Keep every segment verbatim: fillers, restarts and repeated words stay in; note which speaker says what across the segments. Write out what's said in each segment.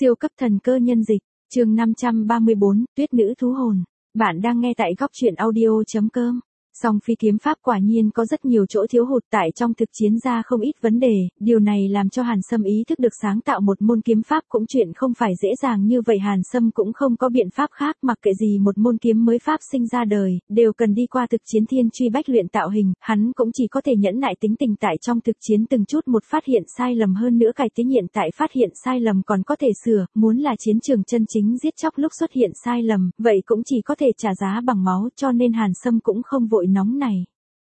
Speaker 1: Siêu cấp thần cơ nhân dịch, chương năm trăm ba mươi bốn, Tuyết nữ thú hồn. Bạn đang nghe tại góc truyện audio chấm com. Song phi kiếm pháp quả nhiên có rất nhiều chỗ thiếu hụt tại trong thực chiến ra không ít vấn đề, điều này làm cho Hàn Sâm ý thức được sáng tạo một môn kiếm pháp cũng chuyện không phải dễ dàng như vậy. Hàn Sâm cũng không có biện pháp khác, mặc kệ gì một môn kiếm mới pháp sinh ra đời, đều cần đi qua thực chiến thiên truy bách luyện tạo hình, hắn cũng chỉ có thể nhẫn nại tính tình tại trong thực chiến từng chút một phát hiện sai lầm, hơn nữa cải tiến hiện tại phát hiện sai lầm còn có thể sửa, muốn là chiến trường chân chính giết chóc lúc xuất hiện sai lầm, vậy cũng chỉ có thể trả giá bằng máu, cho nên Hàn Sâm cũng không vội nóng này.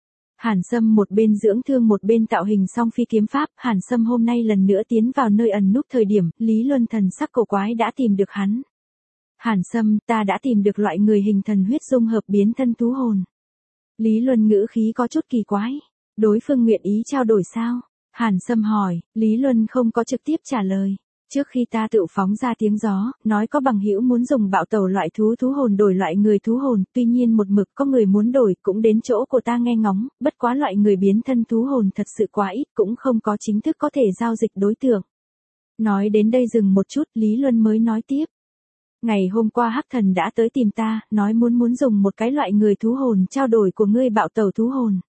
Speaker 1: Hàn Sâm một bên dưỡng thương một bên tạo hình song phi kiếm pháp. Hàn Sâm hôm nay lần nữa tiến vào nơi ẩn núp thời điểm, Lý Luân thần sắc cổ quái đã tìm được hắn. Hàn Sâm, ta đã tìm được loại người hình thần huyết dung hợp biến thân thú hồn. Lý Luân ngữ khí có chút kỳ quái. Đối phương nguyện ý trao đổi sao? Hàn Sâm hỏi. Lý Luân không có trực tiếp trả lời. Trước khi ta tự phóng ra tiếng gió, nói có bằng hữu muốn dùng bạo tẩu loại thú thú hồn đổi loại người thú hồn, tuy nhiên một mực có người muốn đổi, cũng đến chỗ của ta nghe ngóng, bất quá loại người biến thân thú hồn thật sự quá ít, cũng không có chính thức có thể giao dịch đối tượng. Nói đến đây dừng một chút, Lý Luân mới nói tiếp. Ngày hôm qua Hắc Thần đã tới tìm ta, nói muốn muốn dùng một cái loại người thú hồn trao đổi của ngươi bạo tẩu thú hồn.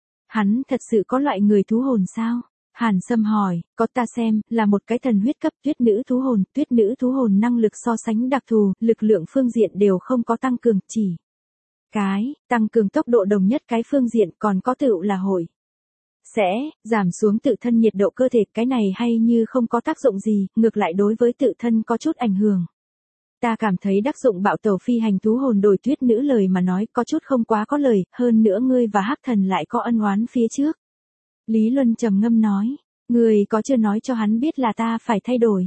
Speaker 1: Hắn thật sự có loại người thú hồn sao? Hàn Sâm hỏi, có, ta xem, là một cái thần huyết cấp tuyết nữ thú hồn, tuyết nữ thú hồn năng lực so sánh đặc thù, lực lượng phương diện đều không có tăng cường, chỉ cái, tăng cường tốc độ đồng nhất cái phương diện, còn có tựu là hội sẽ giảm xuống tự thân nhiệt độ cơ thể, cái này hay như không có tác dụng gì, ngược lại đối với tự thân có chút ảnh hưởng. Ta cảm thấy đắc dụng bạo tẩu phi hành thú hồn đổi tuyết nữ lời mà nói có chút không quá có lời, hơn nữa ngươi và Hắc Thần lại có ân oán phía trước. Lý Luân trầm ngâm nói, người có chưa nói cho hắn biết là ta phải thay đổi?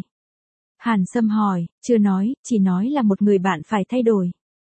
Speaker 1: Hàn Sâm hỏi, chưa nói, chỉ nói là một người bạn phải thay đổi.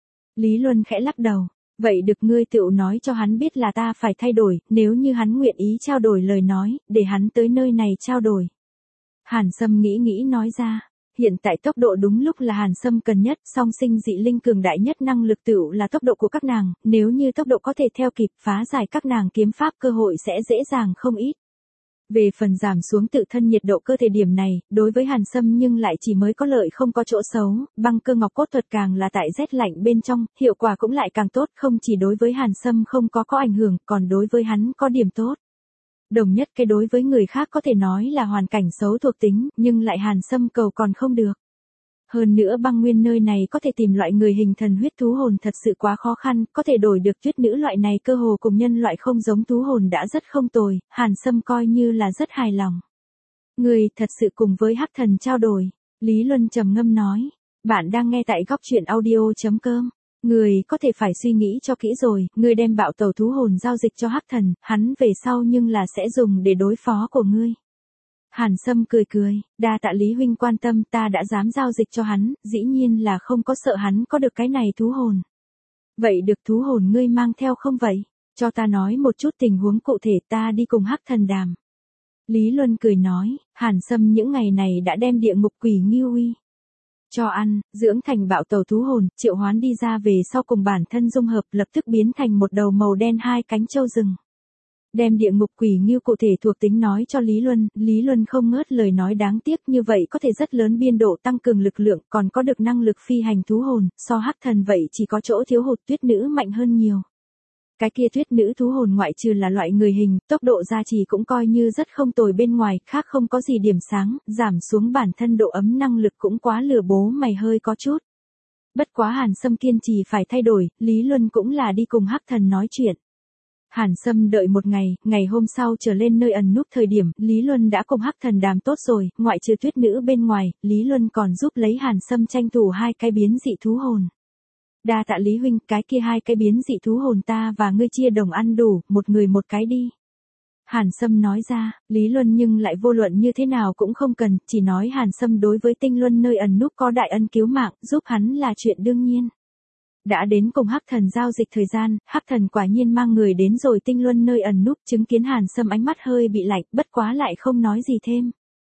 Speaker 1: Lý Luân khẽ lắc đầu, vậy được, ngươi tự nói cho hắn biết là ta phải thay đổi, nếu như hắn nguyện ý trao đổi lời nói, để hắn tới nơi này trao đổi. Hàn Sâm nghĩ nghĩ nói ra, hiện tại tốc độ đúng lúc là Hàn Sâm cần nhất, song sinh dị linh cường đại nhất năng lực tựu là tốc độ của các nàng, nếu như tốc độ có thể theo kịp, phá giải các nàng kiếm pháp cơ hội sẽ dễ dàng không ít. Về phần giảm xuống tự thân nhiệt độ cơ thể điểm này, đối với Hàn Sâm nhưng lại chỉ mới có lợi không có chỗ xấu, băng cơ ngọc cốt thuật càng là tại rét lạnh bên trong, hiệu quả cũng lại càng tốt, không chỉ đối với Hàn Sâm không có có ảnh hưởng, còn đối với hắn có điểm tốt. Đồng nhất cái đối với người khác có thể nói là hoàn cảnh xấu thuộc tính, nhưng lại Hàn Sâm cầu còn không được. Hơn nữa băng nguyên nơi này có thể tìm loại người hình thần huyết thú hồn thật sự quá khó khăn, có thể đổi được tuyết nữ loại này cơ hồ cùng nhân loại không giống thú hồn đã rất không tồi, Hàn Sâm coi như là rất hài lòng. Người thật sự cùng với Hắc Thần trao đổi, Lý Luân trầm ngâm nói, bạn đang nghe tại góc truyện audio chấm com. Người có thể phải suy nghĩ cho kỹ rồi, ngươi đem bạo tẩu thú hồn giao dịch cho Hắc Thần, hắn về sau nhưng là sẽ dùng để đối phó của ngươi. Hàn Sâm cười cười, đa tạ Lý huynh quan tâm, ta đã dám giao dịch cho hắn, dĩ nhiên là không có sợ hắn có được cái này thú hồn. Vậy được, thú hồn ngươi mang theo không vậy? Cho ta nói một chút tình huống cụ thể, ta đi cùng Hắc Thần đàm. Lý Luân cười nói, Hàn Sâm những ngày này đã đem địa ngục quỷ Ngưu Uy cho ăn, dưỡng thành bạo tẩu thú hồn, triệu hoán đi ra về sau cùng bản thân dung hợp, lập tức biến thành một đầu màu đen hai cánh trâu rừng. Đem địa ngục quỷ Ngưu cụ thể thuộc tính nói cho Lý Luân, Lý Luân không ngớt lời nói, đáng tiếc như vậy có thể rất lớn biên độ tăng cường lực lượng, còn có được năng lực phi hành thú hồn, so Hắc Thần vậy chỉ có chỗ thiếu hụt, tuyết nữ mạnh hơn nhiều. Cái kia tuyết nữ thú hồn ngoại trừ là loại người hình, tốc độ gia trì cũng coi như rất không tồi, bên ngoài khác không có gì điểm sáng, giảm xuống bản thân độ ấm năng lực cũng quá lừa bố mày hơi có chút. Bất quá Hàn Sâm kiên trì phải thay đổi, Lý Luân cũng là đi cùng Hắc Thần nói chuyện. Hàn Sâm đợi một ngày, ngày hôm sau trở lên nơi ẩn núp thời điểm, Lý Luân đã cùng Hắc Thần đàm tốt rồi, ngoại trừ tuyết nữ bên ngoài, Lý Luân còn giúp lấy Hàn Sâm tranh thủ hai cái biến dị thú hồn. Đa tạ Lý huynh, cái kia hai cái biến dị thú hồn ta và ngươi chia đồng ăn đủ, một người một cái đi. Hàn Sâm nói ra, Lý Luân nhưng lại vô luận như thế nào cũng không cần, chỉ nói Hàn Sâm đối với Tinh Luân nơi ẩn núp có đại ân cứu mạng, giúp hắn là chuyện đương nhiên. Đã đến cùng Hắc Thần giao dịch thời gian, Hắc Thần quả nhiên mang người đến rồi Tinh Luân nơi ẩn núp, chứng kiến Hàn Sâm ánh mắt hơi bị lạnh, bất quá lại không nói gì thêm.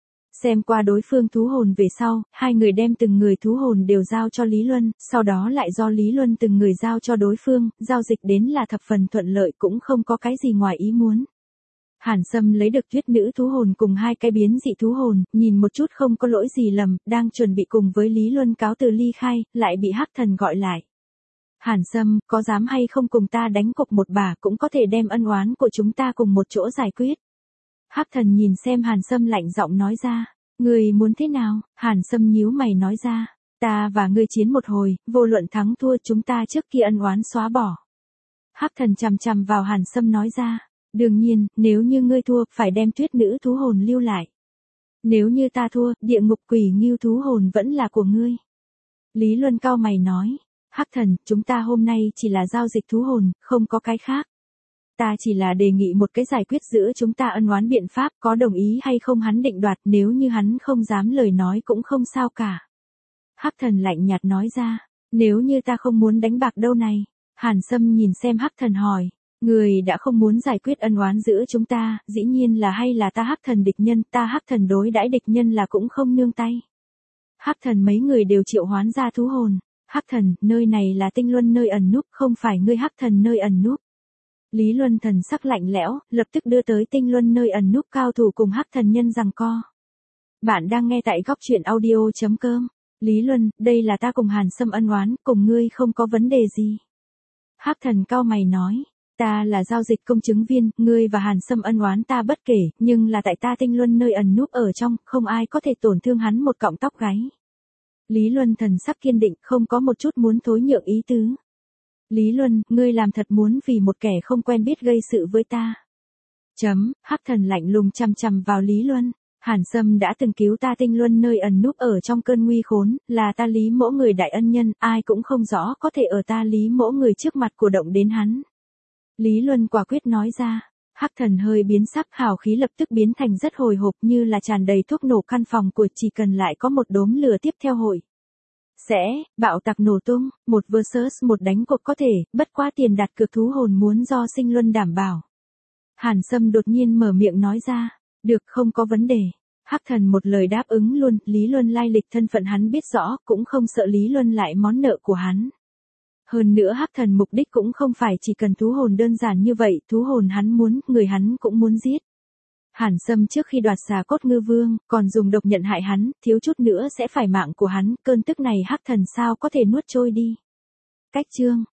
Speaker 1: Xem qua đối phương thú hồn về sau, hai người đem từng người thú hồn đều giao cho Lý Luân, sau đó lại do Lý Luân từng người giao cho đối phương, giao dịch đến là thập phần thuận lợi, cũng không có cái gì ngoài ý muốn. Hàn Sâm lấy được tuyết nữ thú hồn cùng hai cái biến dị thú hồn, nhìn một chút không có lỗi gì lầm, đang chuẩn bị cùng với Lý Luân cáo từ ly khai, lại bị Hắc Thần gọi lại. Hàn Sâm, có dám hay không cùng ta đánh cục một bà cũng có thể đem ân oán của chúng ta cùng một chỗ giải quyết. Hắc Thần nhìn xem Hàn Sâm lạnh giọng nói ra, người muốn thế nào? Hàn Sâm nhíu mày nói ra, ta và ngươi chiến một hồi, vô luận thắng thua chúng ta trước kia ân oán xóa bỏ. Hắc Thần chằm chằm vào Hàn Sâm nói ra, đương nhiên, nếu như ngươi thua, phải đem tuyết nữ thú hồn lưu lại. Nếu như ta thua, địa ngục quỷ ngưu thú hồn vẫn là của ngươi. Lý Luân cao mày nói, Hắc Thần, chúng ta hôm nay chỉ là giao dịch thú hồn, không có cái khác. Ta chỉ là đề nghị một cái giải quyết giữa chúng ta ân oán biện pháp, có đồng ý hay không hắn định đoạt, nếu như hắn không dám lời nói cũng không sao cả. Hắc Thần lạnh nhạt nói ra, nếu như ta không muốn đánh bạc đâu này. Hàn Sâm nhìn xem Hắc Thần hỏi, người đã không muốn giải quyết ân oán giữa chúng ta, dĩ nhiên là hay là ta Hắc Thần địch nhân, ta Hắc Thần đối đãi địch nhân là cũng không nương tay. Hắc Thần mấy người đều triệu hoán ra thú hồn. Hắc Thần, nơi này là Tinh Luân nơi ẩn núp, không phải ngươi Hắc Thần nơi ẩn núp. Lý Luân thần sắc lạnh lẽo, lập tức đưa tới Tinh Luân nơi ẩn núp cao thủ cùng Hắc Thần nhân giằng co. Bạn đang nghe tại góc truyện audio chấm com. Lý Luân, đây là ta cùng Hàn Sâm ân oán, cùng ngươi không có vấn đề gì. Hắc Thần cao mày nói, ta là giao dịch công chứng viên, ngươi và Hàn Sâm ân oán ta bất kể, nhưng là tại ta Tinh Luân nơi ẩn núp ở trong, không ai có thể tổn thương hắn một cọng tóc gáy. Lý Luân thần sắc kiên định, không có một chút muốn thối nhượng ý tứ. Lý Luân, ngươi làm thật muốn vì một kẻ không quen biết gây sự với ta. Chấm, Hắc Thần lạnh lùng chằm chằm vào Lý Luân. Hàn Sâm đã từng cứu ta Tinh Luân nơi ẩn núp ở trong cơn nguy khốn, là ta Lý Mỗ người đại ân nhân, ai cũng không rõ có thể ở ta Lý Mỗ người trước mặt của động đến hắn. Lý Luân quả quyết nói ra. Hắc Thần hơi biến sắc, hào khí lập tức biến thành rất hồi hộp, như là tràn đầy thuốc nổ căn phòng của chỉ cần lại có một đốm lửa tiếp theo hội. Sẽ, bạo tạc nổ tung, một versus một đánh cuộc có thể, bất quá tiền đặt cược thú hồn muốn do Sinh Luân đảm bảo. Hàn Sâm đột nhiên mở miệng nói ra, được không có vấn đề. Hắc Thần một lời đáp ứng luôn, Lý Luân lai lịch thân phận hắn biết rõ, cũng không sợ Lý Luân lại món nợ của hắn. Hơn nữa Hắc Thần mục đích cũng không phải chỉ cần thú hồn đơn giản như vậy, thú hồn hắn muốn, người hắn cũng muốn giết. Hàn Sâm trước khi đoạt xà cốt ngư vương, còn dùng độc nhận hại hắn, thiếu chút nữa sẽ phải mạng của hắn, cơn tức này Hắc Thần sao có thể nuốt trôi đi. Cách chương